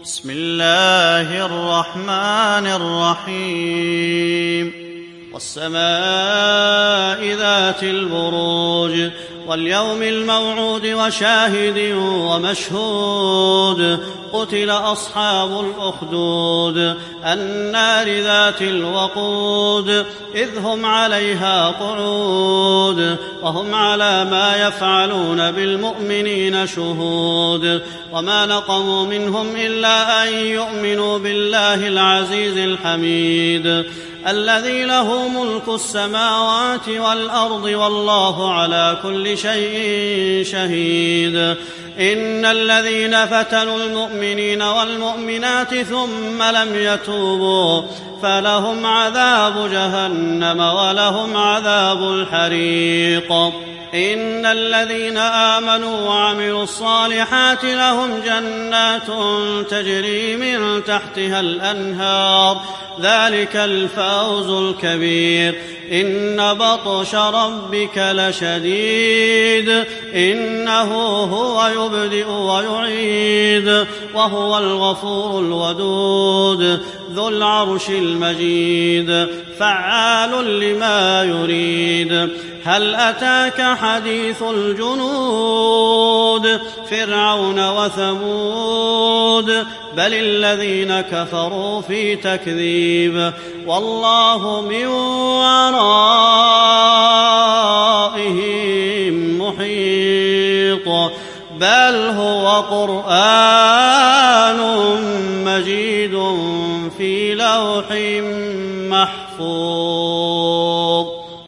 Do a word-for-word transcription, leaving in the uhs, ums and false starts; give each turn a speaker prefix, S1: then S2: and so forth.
S1: بسم الله الرحمن الرحيم والسماء ذات البروج واليوم الموعود وشاهد ومشهود قتل أصحاب الأخدود النار ذات الوقود إذ هم عليها قعود وهم على ما يفعلون بالمؤمنين شهود وما نقموا منهم إلا أن يؤمنوا بالله العزيز الحميد الذي له ملك السماوات والأرض والله على كل شيء شهيد إن الذين فتنوا المؤمنين والمؤمنات ثم لم يتوبوا فلهم عذاب جهنم ولهم عذاب الحريق إن الذين آمنوا وعملوا الصالحات لهم جنات تجري من تحتها الأنهار ذلك الفوز الكبير إن بطش ربك لشديد إنه هو يبدئ ويعيد وهو الغفور الودود ذو العرش المجيد فعال لما يريد هل أتاك حديث الجنود فرعون وثمود بل الذين كفروا في تكذيب والله من ورائهم محيط بل هو قرآن مجيد في لوح محفوظ.